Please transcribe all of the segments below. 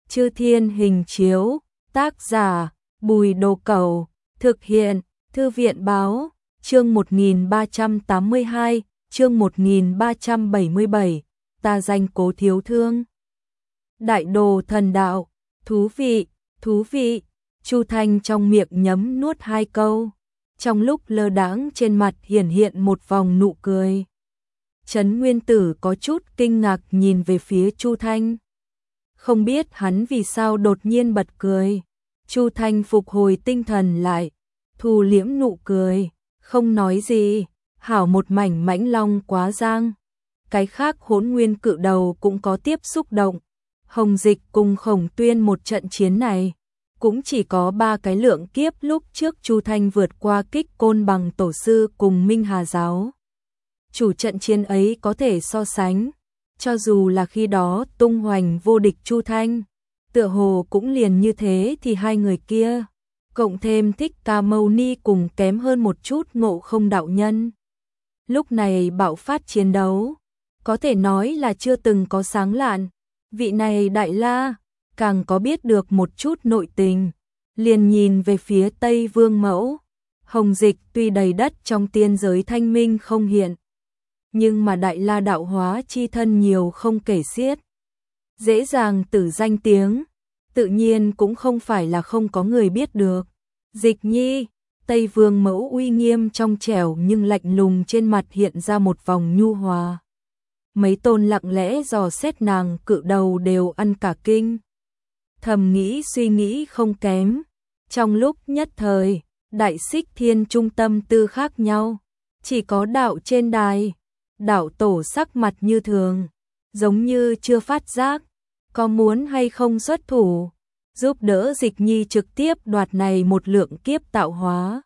Chư Thiên hình chiếu, tác giả, Bùi Đồ Cẩu, thực hiện, Thư viện báo, chương 1382, chương 1377, ta danh Cố Thiếu Thương. Đại Đồ Thần Đạo, thú vị, Chu Thanh trong miệng nhấm nuốt hai câu, trong lúc lơ đãng trên mặt hiện một vòng nụ cười. Trấn Nguyên Tử có chút kinh ngạc nhìn về phía Chu Thanh. Không biết hắn vì sao đột nhiên bật cười. Chu Thanh phục hồi tinh thần lại, thu liễm nụ cười, không nói gì, hảo một mảnh mãnh long quá giang. Cái khác Hỗn Nguyên Cự Đầu cũng có tiếp xúc động. Hồng Dịch cùng Khổng Tuyên một trận chiến này, cũng chỉ có 3 cái lượng kiếp lúc trước Chu Thanh vượt qua Kích Côn Bằng tổ sư cùng Minh Hà giáo. Chủ trận chiến ấy có thể so sánh, cho dù là khi đó tung hoành vô địch Chu Thanh, tựa hồ cũng liền như thế thì hai người kia, cộng thêm Thích Ca Mâu Ni cùng kém hơn một chút Ngộ Không đạo nhân. Lúc này bạo phát chiến đấu, có thể nói là chưa từng có sáng lạn, vị này Đại La càng có biết được một chút nội tình, liền nhìn về phía Tây Vương Mẫu. Hồng Dịch tuy đầy đất trong tiên giới thanh minh không hiện, nhưng mà Đại La đạo hóa chi thân nhiều không kể xiết, dễ dàng tử danh tiếng, tự nhiên cũng không phải là không có người biết được. Dịch Nhi, Tây Vương Mẫu uy nghiêm trong trẻo nhưng lạnh lùng trên mặt hiện ra một vòng nhu hòa. Mấy tôn lặng lẽ dò xét nàng Cự Đầu đều ăn cả kinh. Thầm nghĩ suy nghĩ không kém, trong lúc nhất thời, Đại Xích Thiên trung tâm tư khác nhau, chỉ có đạo trên đài, đạo tổ sắc mặt như thường, giống như chưa phát giác, có muốn hay không xuất thủ, giúp đỡ Dịch Nhi trực tiếp đoạt này một lượng kiếp tạo hóa.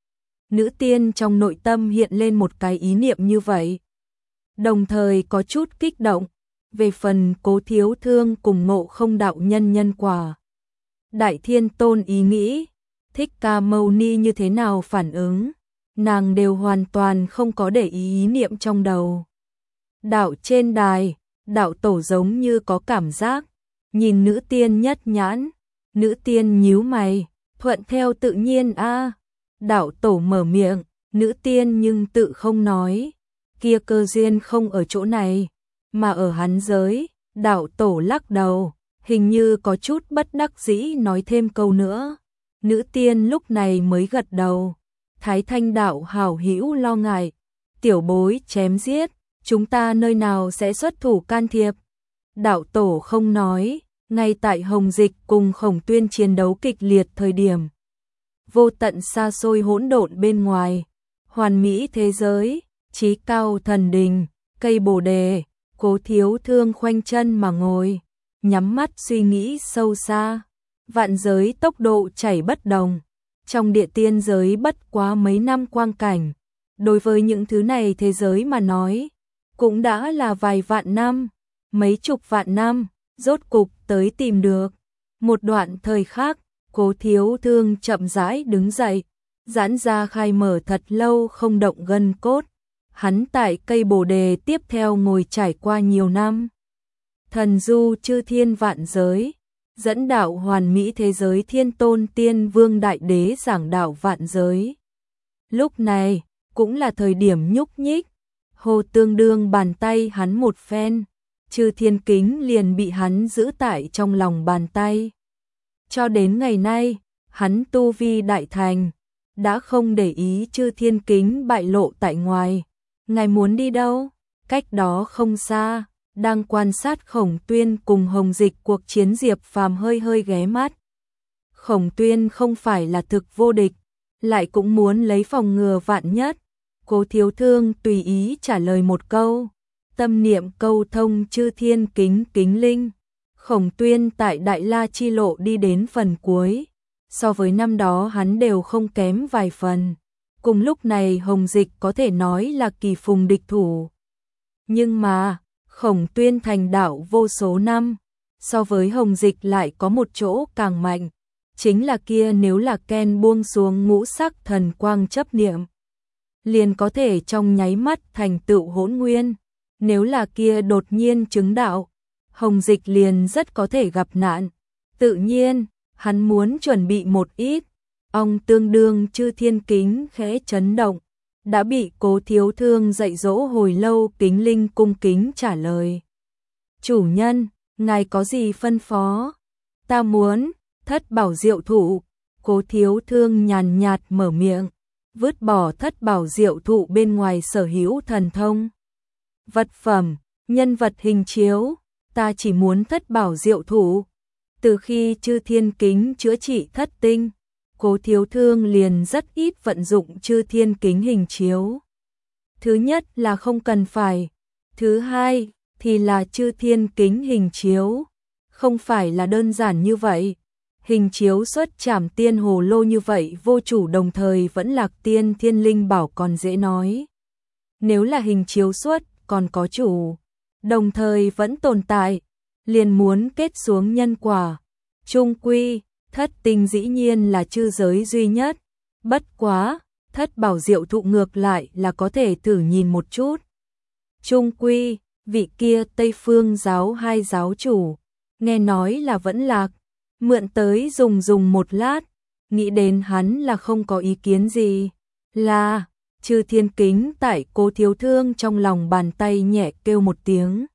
Nữ tiên trong nội tâm hiện lên một cái ý niệm như vậy, đồng thời có chút kích động, về phần Cố Thiếu Thương cùng Ngộ Không đạo nhân nhân quả. Đại Thiên Tôn ý nghĩ, Thích Ca Mâu Ni như thế nào phản ứng, nàng đều hoàn toàn không có để ý niệm trong đầu. Đạo trên đài, đạo tổ giống như có cảm giác, nhìn nữ tiên nhất nhãn, nữ tiên nhíu mày, thuận theo tự nhiên a. Đạo tổ mở miệng, nữ tiên nhưng tự không nói, kia cơ duyên không ở chỗ này, mà ở hắn giới. Đạo tổ lắc đầu, hình như có chút bất đắc dĩ nói thêm câu nữa. Nữ tiên lúc này mới gật đầu. Thái Thanh đạo hảo hữu lo ngại, tiểu bối chém giết, chúng ta nơi nào sẽ xuất thủ can thiệp. Đạo tổ không nói, ngay tại Hồng Dịch cùng Khổng Tuyên chiến đấu kịch liệt thời điểm. Vô tận xa xôi hỗn độn bên ngoài, hoàn mỹ thế giới, chí cao thần đình, cây bồ đề, Cố Thiếu Thương khoanh chân mà ngồi, nhắm mắt suy nghĩ sâu xa. Vạn giới tốc độ chảy bất đồng, trong địa tiên giới bất quá mấy năm quang cảnh, đối với những thứ này thế giới mà nói, cũng đã là vài vạn năm, mấy chục vạn năm, rốt cục tới tìm được. Một đoạn thời khác, Cố Thiếu Thương chậm rãi đứng dậy, giãn ra khai mở thật lâu không động gân cốt. Hắn tại cây bồ đề tiếp theo ngồi trải qua nhiều năm. Thần du chư thiên vạn giới, dẫn đạo hoàn mỹ thế giới Thiên Tôn Tiên Vương Đại Đế giảng đạo vạn giới. Lúc này, cũng là thời điểm nhúc nhích, hồ tương đương bàn tay hắn một phen, chư thiên kính liền bị hắn giữ tại trong lòng bàn tay. Cho đến ngày nay, hắn tu vi đại thành, đã không để ý chư thiên kính bại lộ tại ngoài. Ngài muốn đi đâu? Cách đó không xa, đang quan sát Khổng Tuyên cùng Hồng Dịch cuộc chiến Diệp Phàm hơi ghé mắt. Khổng Tuyên không phải là thực vô địch, lại cũng muốn lấy phòng ngừa vạn nhất. Cố Thiếu Thương tùy ý trả lời một câu, tâm niệm câu thông chư thiên kính kính linh. Khổng Tuyên tại Đại La chi lộ đi đến phần cuối, so với năm đó hắn đều không kém vài phần. Cùng lúc này Hồng Dịch có thể nói là kỳ phùng địch thủ. Nhưng mà, Khổng Tuyên thành đạo vô số năm, so với Hồng Dịch lại có một chỗ càng mạnh, chính là kia nếu là Ken buông xuống ngũ sắc thần quang chấp niệm, liền có thể trong nháy mắt thành tựu hỗn nguyên. Nếu là kia đột nhiên chứng đạo, Hồng Dịch liền rất có thể gặp nạn. Tự nhiên, hắn muốn chuẩn bị một ít. Ông tương đương Chư Thiên Kính khẽ chấn động, đã bị Cố Thiếu Thương dạy dỗ hồi lâu. Kính Linh cung kính trả lời. Chủ nhân, ngài có gì phân phó? Ta muốn Thất Bảo Diệu Thụ. Cố Thiếu Thương nhàn nhạt mở miệng, vứt bỏ Thất Bảo Diệu Thụ bên ngoài sở hữu thần thông. Vật phẩm, nhân vật hình chiếu, ta chỉ muốn Thất Bảo Diệu Thụ. Từ khi Chư Thiên Kính chữa trị thất tinh, Cố Thiếu Thương liền rất ít vận dụng Chư Thiên Kính hình chiếu. Thứ nhất là không cần phải, thứ hai thì là Chư Thiên Kính hình chiếu không phải là đơn giản như vậy. Hình chiếu xuất Trảm Tiên Hồ Lô như vậy vô chủ đồng thời vẫn Lạc Tiên Thiên Linh Bảo còn dễ nói. Nếu là hình chiếu xuất còn có chủ, đồng thời vẫn tồn tại, liền muốn kết xuống nhân quả. Trung quy, thất tinh dĩ nhiên là chư giới duy nhất. Bất quá, Thất Bảo Diệu Thụ ngược lại là có thể thử nhìn một chút. Trung quy, vị kia Tây Phương giáo hai giáo chủ, nghe nói là vẫn Lạc, mượn tới dùng một lát, nghĩ đến hắn là không có ý kiến gì. Là, Chư Thiên Kính tại Cố Thiếu Thương trong lòng bàn tay nhẹ kêu một tiếng.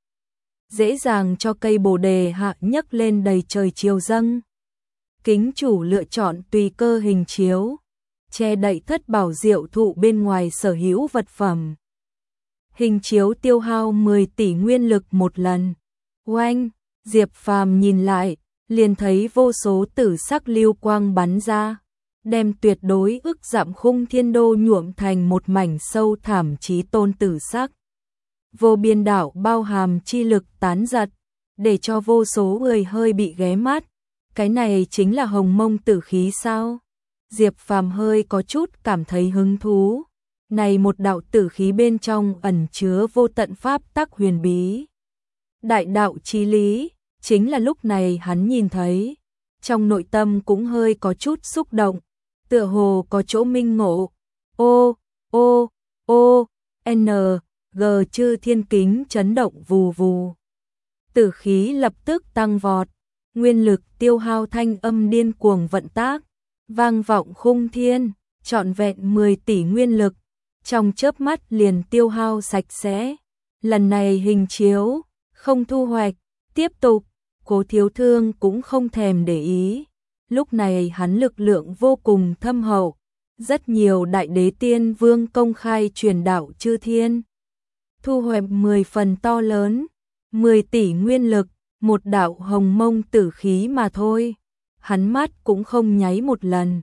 Dễ dàng cho cây bồ đề hạ nhấc lên đầy trời chiều dâng. Kính chủ lựa chọn tùy cơ hình chiếu, che đậy Thất Bảo Diệu Thụ bên ngoài sở hữu vật phẩm. Hình chiếu tiêu hao 10 tỷ nguyên lực một lần. Oanh, Diệp Phàm nhìn lại, liền thấy vô số tử sắc lưu quang bắn ra, đem tuyệt đối ức dặm khung thiên đô nhuộm thành một mảnh sâu thẳm chí tôn tử sắc. Vô biên đạo bao hàm chi lực tán giật, để cho vô số người hơi bị ghé mắt. Cái này chính là hồng mông tử khí sao? Diệp Phàm hơi có chút cảm thấy hứng thú. Này một đạo tử khí bên trong ẩn chứa vô tận pháp tắc huyền bí. Đại đạo chí lý, chính là lúc này hắn nhìn thấy. Trong nội tâm cũng hơi có chút xúc động, tựa hồ có chỗ minh ngộ. G Chư Thiên Kính chấn động vù vù. Tử khí lập tức tăng vọt, nguyên lực tiêu hao thanh âm điên cuồng vận tác, vang vọng khung thiên, trọn vẹn 10 tỷ nguyên lực, trong chớp mắt liền tiêu hao sạch sẽ. Lần này hình chiếu không thu hoạch, tiếp tục, Cố Thiếu Thương cũng không thèm để ý. Lúc này hắn lực lượng vô cùng thâm hậu, rất nhiều đại đế tiên vương công khai truyền đạo chư thiên. Thu hoạch 10 phần to lớn, 10 tỷ nguyên lực, một đạo hồng mông tử khí mà thôi. Hắn mắt cũng không nháy một lần.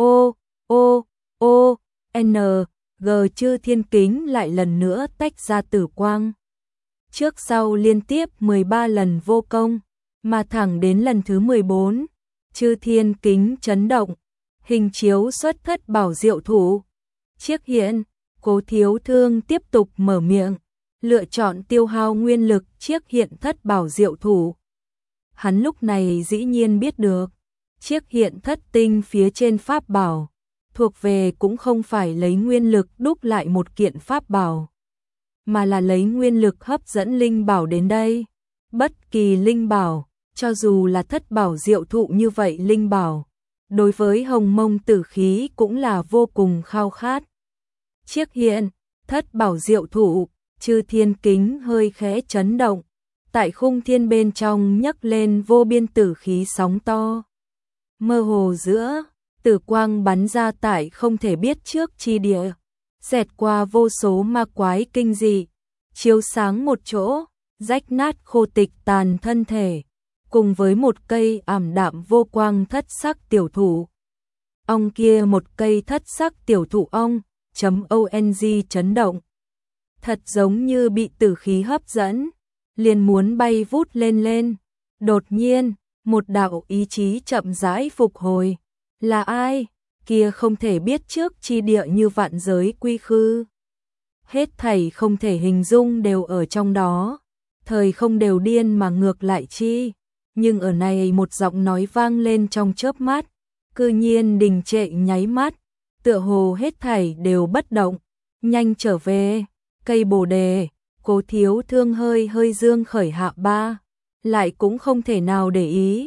G Chư Thiên Kính lại lần nữa tách ra tử quang. Trước sau liên tiếp 13 lần vô công, mà thẳng đến lần thứ 14, Chư Thiên Kính chấn động, hình chiếu xuất Thất Bảo Diệu Thụ. Chiếc hiện, Cố Thiếu Thương tiếp tục mở miệng, lựa chọn tiêu hao nguyên lực chiếc hiện Thất Bảo Diệu Thụ. Hắn lúc này dĩ nhiên biết được, chiếc hiện thất tinh phía trên pháp bảo, thuộc về cũng không phải lấy nguyên lực đúc lại một kiện pháp bảo, mà là lấy nguyên lực hấp dẫn linh bảo đến đây. Bất kỳ linh bảo, cho dù là Thất Bảo Diệu Thụ như vậy linh bảo, đối với hồng mông tử khí cũng là vô cùng khao khát. Chiếc hiện, Thất Bảo Diệu Thụ, Chư Thiên Kính hơi khẽ chấn động, tại khung thiên bên trong nhấc lên vô biên tử khí sóng to. Mơ hồ giữa, tử quang bắn ra tại không thể biết trước chi địa, xẹt qua vô số ma quái kinh dị, chiếu sáng một chỗ, rách nát khô tịch tàn thân thể, cùng với một cây ảm đạm vô quang thất sắc tiểu thụ. Ong kia một cây thất sắc tiểu thụ ong, .ong chấn động. Thật giống như bị tử khí hấp dẫn, liền muốn bay vút lên. Đột nhiên, một đạo ý chí chậm rãi phục hồi. Là ai? Kia không thể biết trước chi địa như vạn giới quy khư. Hết thảy không thể hình dung đều ở trong đó. Thời không đều điên mà ngược lại chi. Nhưng ở này một giọng nói vang lên trong chớp mắt, cư nhiên đình trệ nháy mắt, tựa hồ hết thảy đều bất động. Nhanh trở về, cây bồ đề. Cố Thiếu Thương hơi dương khởi hạ ba, lại cũng không thể nào để ý.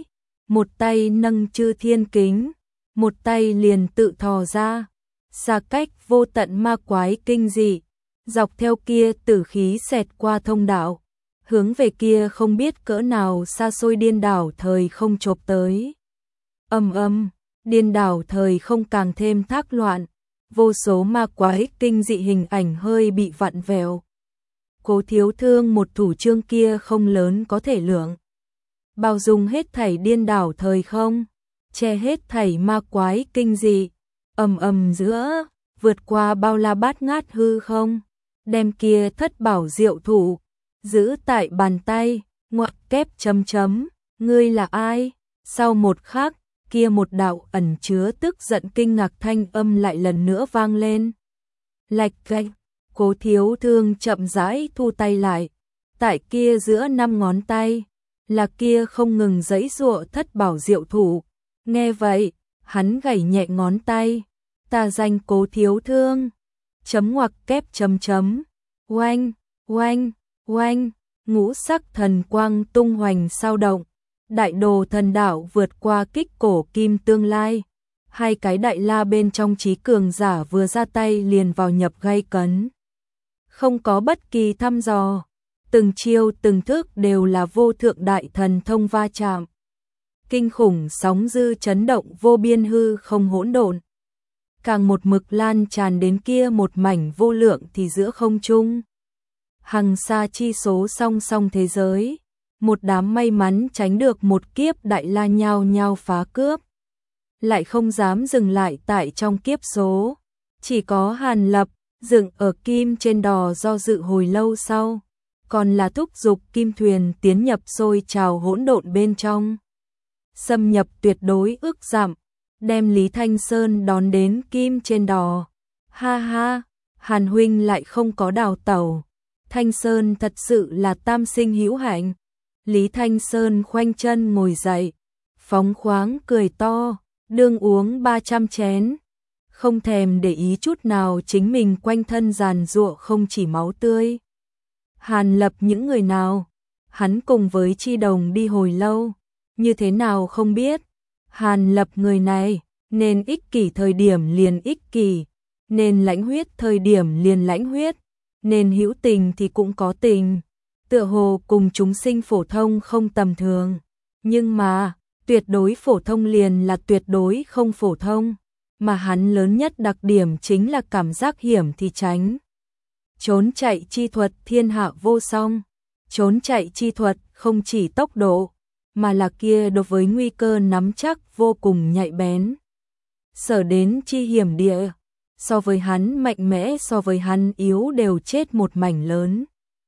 một tay nâng chư thiên kính, một tay liền tự thò ra, xa cách vô tận ma quái kinh dị, dọc theo kia tử khí xẹt qua thông đạo, hướng về kia không biết cỡ nào xa xôi điên đảo thời không chộp tới. Điên đảo thời không càng thêm thác loạn, vô số ma quái kinh dị hình ảnh hơi bị vặn vẹo. Cố Thiếu Thương một thủ chương kia không lớn có thể lượng, bao dung hết thảy điên đảo thời không, che hết thảy ma quái kinh dị, giữa, vượt qua bao la bát ngát hư không, đem kia thất bảo diệu thủ, giữ tại bàn tay, ngoặc kép chấm, ngươi là ai? Sau một khắc, kia một đạo ẩn chứa tức giận kinh ngạc thanh âm lại lần nữa vang lên. Lạch cạch, Cố Thiếu Thương chậm rãi thu tay lại, tại kia giữa 5 ngón tay, là kia không ngừng giãy giụa thất bảo diệu thủ. Nghe vậy, hắn gảy nhẹ ngón tay, ta danh Cố Thiếu Thương, chấm ngoặc kép chấm, oanh, ngũ sắc thần quang tung hoành sao động, đại đồ thần đạo vượt qua kích cổ kim tương lai, hai cái đại la bên trong trí cường giả vừa ra tay liền vào nhập gay cấn. Không có bất kỳ thăm dò, từng chiêu từng thức đều là vô thượng đại thần thông va chạm. Kinh khủng sóng dư chấn động vô biên hư không hỗn độn. Càng một mực lan tràn đến kia một mảnh vô lượng thì giữa không trung. Hằng xa chi số song song thế giới, một đám may mắn tránh được một kiếp đại la nhao nhao phá cướp. Lại không dám dừng lại tại trong kiếp số, chỉ có Hàn Lập, dựng ở kim trên đò do dự hồi lâu sau, còn là thúc giục kim thuyền tiến nhập sôi trào hỗn độn bên trong. Xâm nhập tuyệt đối ước giảm, đem Lý Thanh Sơn đón đến kim trên đò. Ha ha, Hàn huynh lại không có đào tẩu. Thanh Sơn thật sự là tam sinh hữu hạnh. Lý Thanh Sơn khoanh chân ngồi dậy, phóng khoáng cười to, đương uống 300 chén. Không thèm để ý chút nào chính mình quanh thân giàn giụa không chỉ máu tươi. Hàn Lập những người nào? Hắn cùng với Chi Đồng đi hồi lâu, như thế nào không biết. Hàn Lập người này, nên ích kỷ thời điểm liền ích kỷ, nên lãnh huyết thời điểm liền lãnh huyết, nên hữu tình thì cũng có tình. Tựa hồ cùng chúng sinh phổ thông không tầm thường, nhưng mà, tuyệt đối phổ thông liền là tuyệt đối không phổ thông, mà hắn lớn nhất đặc điểm chính là cảm giác hiểm thì tránh. Trốn chạy chi thuật thiên hạ vô song, trốn chạy chi thuật không chỉ tốc độ, mà là kia đối với nguy cơ nắm chắc vô cùng nhạy bén. Sở đến chi hiểm địa, so với hắn mạnh mẽ so với hắn yếu đều chết một mảnh lớn.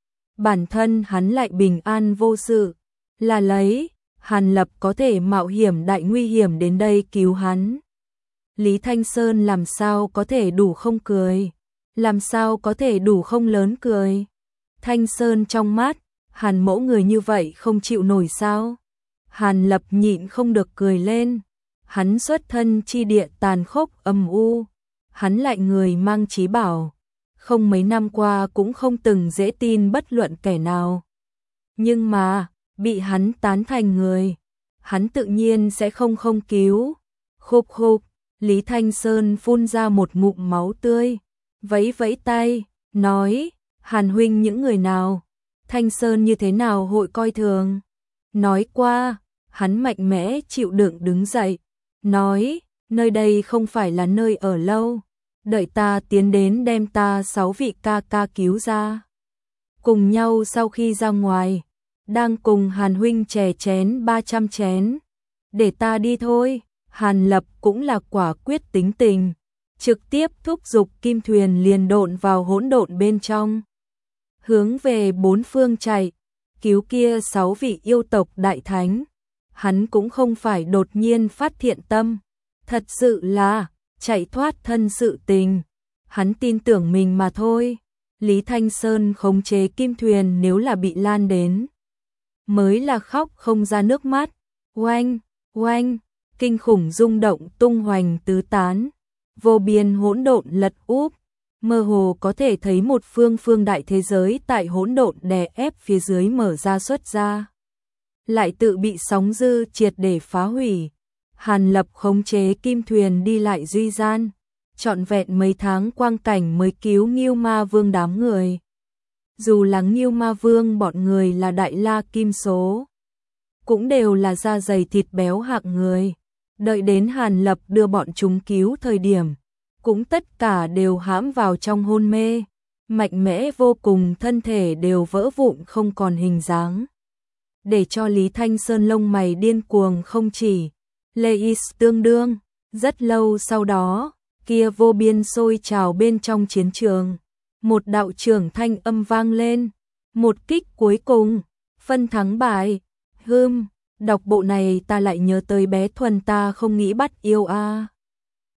Bản thân hắn lại bình an vô sự, là lấy, Hàn Lập có thể mạo hiểm đại nguy hiểm đến đây cứu hắn. Lý Thanh Sơn làm sao có thể đủ không cười, làm sao có thể đủ không lớn cười. Thanh Sơn trong mắt, Hàn mẫu người như vậy không chịu nổi sao. Hàn Lập nhịn không được cười lên, hắn xuất thân chi địa tàn khốc âm u, hắn lại người mang trí bảo. Không mấy năm qua cũng không từng dễ tin bất luận kẻ nào. Nhưng mà, bị hắn tán thành người, hắn tự nhiên sẽ không cứu. Khục khục, Lý Thanh Sơn phun ra một ngụm máu tươi, vẫy vẫy tay, nói, Hàn huynh những người nào, Thanh Sơn như thế nào hội coi thường. Nói qua, hắn mạnh mẽ chịu đựng đứng dậy, nói, nơi đây không phải là nơi ở lâu. Đợi ta tiến đến đem ta 6 vị ca ca cứu ra. Cùng nhau sau khi ra ngoài, đang cùng Hàn huynh chè chén 300 chén. Để ta đi thôi. Hàn Lập cũng là quả quyết tính tình, trực tiếp thúc giục kim thuyền liền độn vào hỗn độn bên trong. Hướng về bốn phương chạy, cứu kia 6 vị yêu tộc đại thánh. Hắn cũng không phải đột nhiên phát thiện tâm, thật sự là chạy thoát thân sự tình, hắn tin tưởng mình mà thôi. Lý Thanh Sơn khống chế kim thuyền nếu là bị lan đến, mới là khóc không ra nước mắt. Oanh, kinh khủng rung động tung hoành tứ tán, vô biên hỗn độn lật úp, mơ hồ có thể thấy một phương đại thế giới tại hỗn độn đè ép phía dưới mở ra xuất ra. lại tự bị sóng dữ triệt để phá hủy. Hàn Lập khống chế kim thuyền đi lại duy gian, trọn vẹn mấy tháng quang cảnh mới cứu Ngưu Ma Vương đám người. Dù là Ngưu Ma Vương bọn người là đại la kim số, cũng đều là da dày thịt béo hạng người. Đợi đến Hàn Lập đưa bọn chúng cứu thời điểm, cũng tất cả đều hãm vào trong hôn mê, mạnh mẽ vô cùng, thân thể đều vỡ vụn không còn hình dáng. Để cho Lý Thanh Sơn lông mày điên cuồng không chỉ, Leis tương đương, rất lâu sau đó, kia vô biên sôi trào bên trong chiến trường. Một đạo trưởng thanh âm vang lên, một kích cuối cùng, phân thắng bại. Đọc bộ này ta lại nhớ tới bé Thuần, ta không nghĩ bắt yêu a.